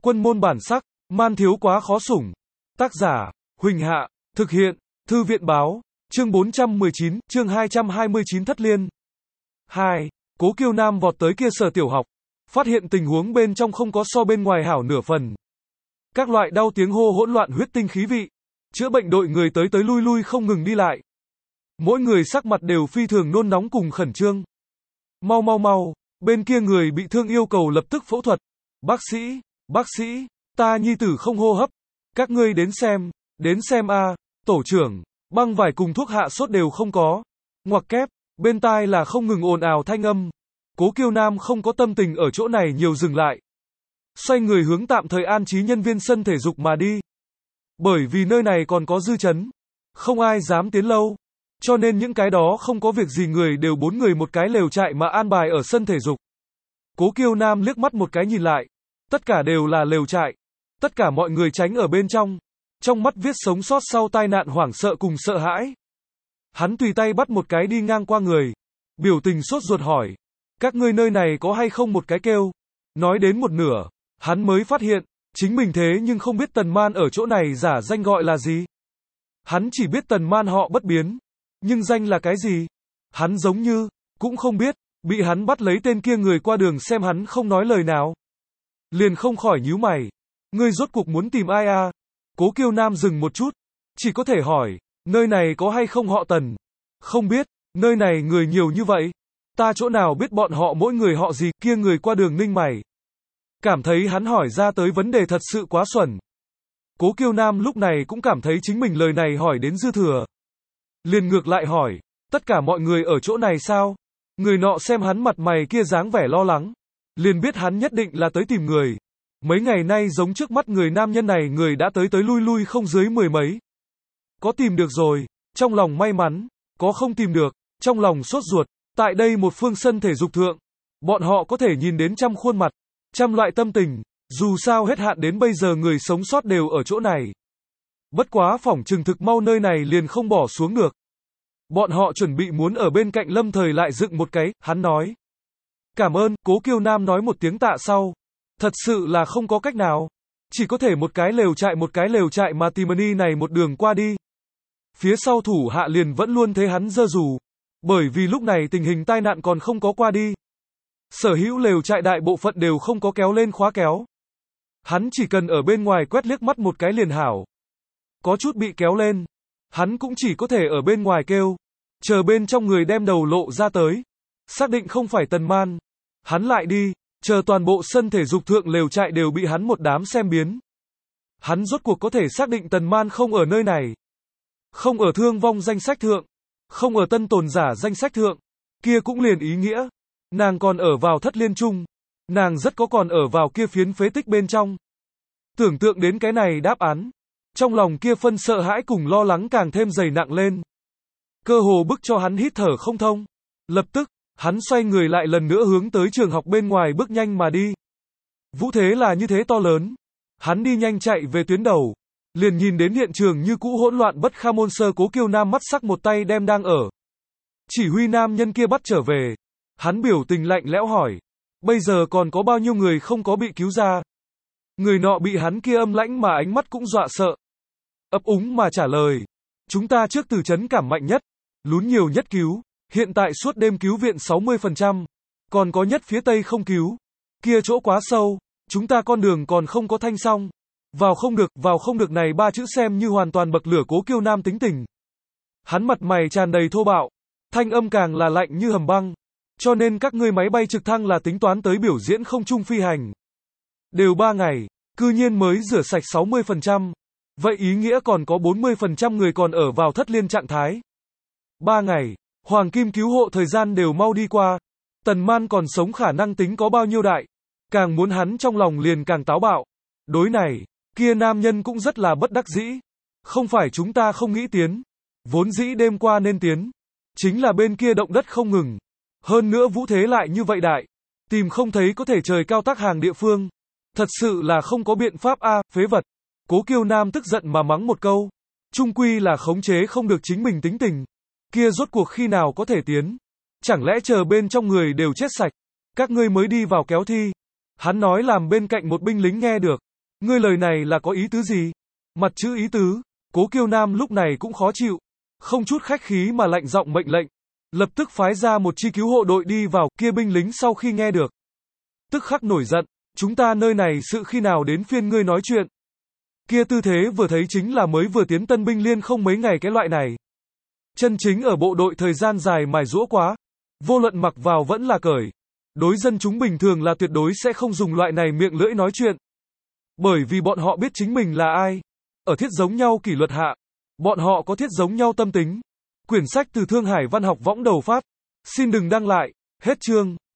Quân môn bản sắc, man thiếu quá khó sủng. Tác giả, Huỳnh Hạ, thực hiện, Thư viện báo, chương 419, chương 229 Thất Liên. 2. Cố Kiêu Nam vọt tới kia sở tiểu học, phát hiện tình huống bên trong không có so bên ngoài hảo nửa phần. Các loại đau tiếng hô hỗn loạn huyết tinh khí vị, chữa bệnh đội người tới tới lui lui không ngừng đi lại. Mỗi người sắc mặt đều phi thường nôn nóng cùng khẩn trương. Mau mau mau, bên kia người bị thương yêu cầu lập tức phẫu thuật. Bác sĩ, ta nhi tử không hô hấp. Các ngươi đến xem a, tổ trưởng, băng vải cùng thuốc hạ sốt đều không có. Ngoặc kép, bên tai là không ngừng ồn ào thanh âm. Cố Kiêu Nam không có tâm tình ở chỗ này nhiều dừng lại. Xoay người hướng tạm thời an trí nhân viên sân thể dục mà đi. Bởi vì nơi này còn có dư chấn, không ai dám tiến lâu. Cho nên những cái đó không có việc gì người đều 4 người một cái lều trại mà an bài ở sân thể dục. Cố Kiêu Nam liếc mắt một cái nhìn lại. Tất cả đều là lều trại. Tất cả mọi người tránh ở bên trong. Trong mắt viết sống sót sau tai nạn hoảng sợ cùng sợ hãi. Hắn tùy tay bắt một cái đi ngang qua người. Biểu tình sốt ruột hỏi. Các ngươi nơi này có hay không một cái kêu? Nói đến một nửa, hắn mới phát hiện, chính mình thế nhưng không biết Tần Man ở chỗ này giả danh gọi là gì. Hắn chỉ biết Tần Man họ bất biến. Nhưng danh là cái gì? Hắn giống như, cũng không biết, bị hắn bắt lấy tên kia người qua đường xem hắn không nói lời nào. Liền không khỏi nhíu mày. Ngươi rốt cuộc muốn tìm ai à? Cố Kiêu Nam dừng một chút. Chỉ có thể hỏi, nơi này có hay không họ Tần? Không biết, nơi này người nhiều như vậy. Ta chỗ nào biết bọn họ mỗi người họ gì, kia người qua đường ninh mày. Cảm thấy hắn hỏi ra tới vấn đề thật sự quá xuẩn. Cố Kiêu Nam lúc này cũng cảm thấy chính mình lời này hỏi đến dư thừa. Liền ngược lại hỏi, tất cả mọi người ở chỗ này sao? Người nọ xem hắn mặt mày kia dáng vẻ lo lắng. Liền biết hắn nhất định là tới tìm người. Mấy ngày nay giống trước mắt người nam nhân này người đã tới lui lui không dưới 10 mấy. Có tìm được rồi, trong lòng may mắn. Có không tìm được, trong lòng sốt ruột. Tại đây một phương sân thể dục thượng, bọn họ có thể nhìn đến trăm khuôn mặt, trăm loại tâm tình. Dù sao hết hạn đến bây giờ người sống sót đều ở chỗ này. Bất quá phỏng chừng thực mau nơi này liền không bỏ xuống được. Bọn họ chuẩn bị muốn ở bên cạnh lâm thời lại dựng một cái, hắn nói. Cảm ơn, Cố Kiêu Nam nói một tiếng tạ sau. Thật sự là không có cách nào. Chỉ có thể một cái lều trại mà Timony này một đường qua đi. Phía sau thủ hạ liền vẫn luôn thấy hắn giơ dù. Bởi vì lúc này tình hình tai nạn còn không có qua đi. Sở hữu lều trại đại bộ phận đều không có kéo lên khóa kéo. Hắn chỉ cần ở bên ngoài quét liếc mắt một cái liền hảo. Có chút bị kéo lên. Hắn cũng chỉ có thể ở bên ngoài kêu. Chờ bên trong người đem đầu lộ ra tới. Xác định không phải Tần Man. Hắn lại đi. Chờ toàn bộ sân thể dục thượng lều trại đều bị hắn một đám xem biến. Hắn rốt cuộc có thể xác định Tần Man không ở nơi này. Không ở thương vong danh sách thượng. Không ở tân tồn giả danh sách thượng. Kia cũng liền ý nghĩa. Nàng còn ở vào Thất Liên chung. Nàng rất có còn ở vào kia phiến phế tích bên trong. Tưởng tượng đến cái này đáp án. Trong lòng kia phân sợ hãi cùng lo lắng càng thêm dày nặng lên. Cơ hồ bức cho hắn hít thở không thông. Lập tức, hắn xoay người lại lần nữa hướng tới trường học bên ngoài bước nhanh mà đi. Vũ thế là như thế to lớn. Hắn đi nhanh chạy về tuyến đầu. Liền nhìn đến hiện trường như cũ hỗn loạn bất kham môn sơ. Cố Kiêu Nam mắt sắc một tay đem đang ở chỉ huy nam nhân kia bắt trở về. Hắn biểu tình lạnh lẽo hỏi. Bây giờ còn có bao nhiêu người không có bị cứu ra? Người nọ bị hắn kia âm lãnh mà ánh mắt cũng dọa sợ. Ấp úng mà trả lời. Chúng ta trước từ trấn cảm mạnh nhất. Lún nhiều nhất cứu. Hiện tại suốt đêm cứu viện 60%. Còn có nhất phía tây không cứu. Kia chỗ quá sâu. Chúng ta con đường còn không có thanh xong. Vào không được này 3 chữ xem như hoàn toàn bậc lửa Cố Kiêu Nam tính tình. Hắn mặt mày tràn đầy thô bạo. Thanh âm càng là lạnh như hầm băng. Cho nên các ngươi máy bay trực thăng là tính toán tới biểu diễn không trung phi hành. Đều 3 ngày, cư nhiên mới rửa sạch 60%. Vậy ý nghĩa còn có 40% người còn ở vào thất liên trạng thái. 3 ngày, hoàng kim cứu hộ thời gian đều mau đi qua. Tần Man còn sống khả năng tính có bao nhiêu đại. Càng muốn hắn trong lòng liền càng táo bạo. Đối này, kia nam nhân cũng rất là bất đắc dĩ. Không phải chúng ta không nghĩ tiến. Vốn dĩ đêm qua nên tiến. Chính là bên kia động đất không ngừng. Hơn nữa vũ thế lại như vậy đại. Tìm không thấy có thể trời cao tác hàng địa phương. Thật sự là không có biện pháp a, phế vật. Cố Kiêu Nam tức giận mà mắng một câu. Trung quy là khống chế không được chính mình tính tình. Kia rốt cuộc khi nào có thể tiến. Chẳng lẽ chờ bên trong người đều chết sạch. Các ngươi mới đi vào kéo thi. Hắn nói làm bên cạnh một binh lính nghe được. Ngươi lời này là có ý tứ gì? Mặt chữ ý tứ, Cố Kiêu Nam lúc này cũng khó chịu, không chút khách khí mà lạnh giọng mệnh lệnh, lập tức phái ra một chi cứu hộ đội đi vào, kia binh lính sau khi nghe được, tức khắc nổi giận, chúng ta nơi này sự khi nào đến phiên ngươi nói chuyện. Kia tư thế vừa thấy chính là mới vừa tiến tân binh liên không mấy ngày cái loại này. Chân chính ở bộ đội thời gian dài mài giũa quá, vô luận mặc vào vẫn là cởi. Đối dân chúng bình thường là tuyệt đối sẽ không dùng loại này miệng lưỡi nói chuyện. Bởi vì bọn họ biết chính mình là ai. Ở thiết giống nhau kỷ luật hạ, bọn họ có thiết giống nhau tâm tính. Quyển sách từ Thương Hải Văn học võng đầu phát. Xin đừng đăng lại, hết chương.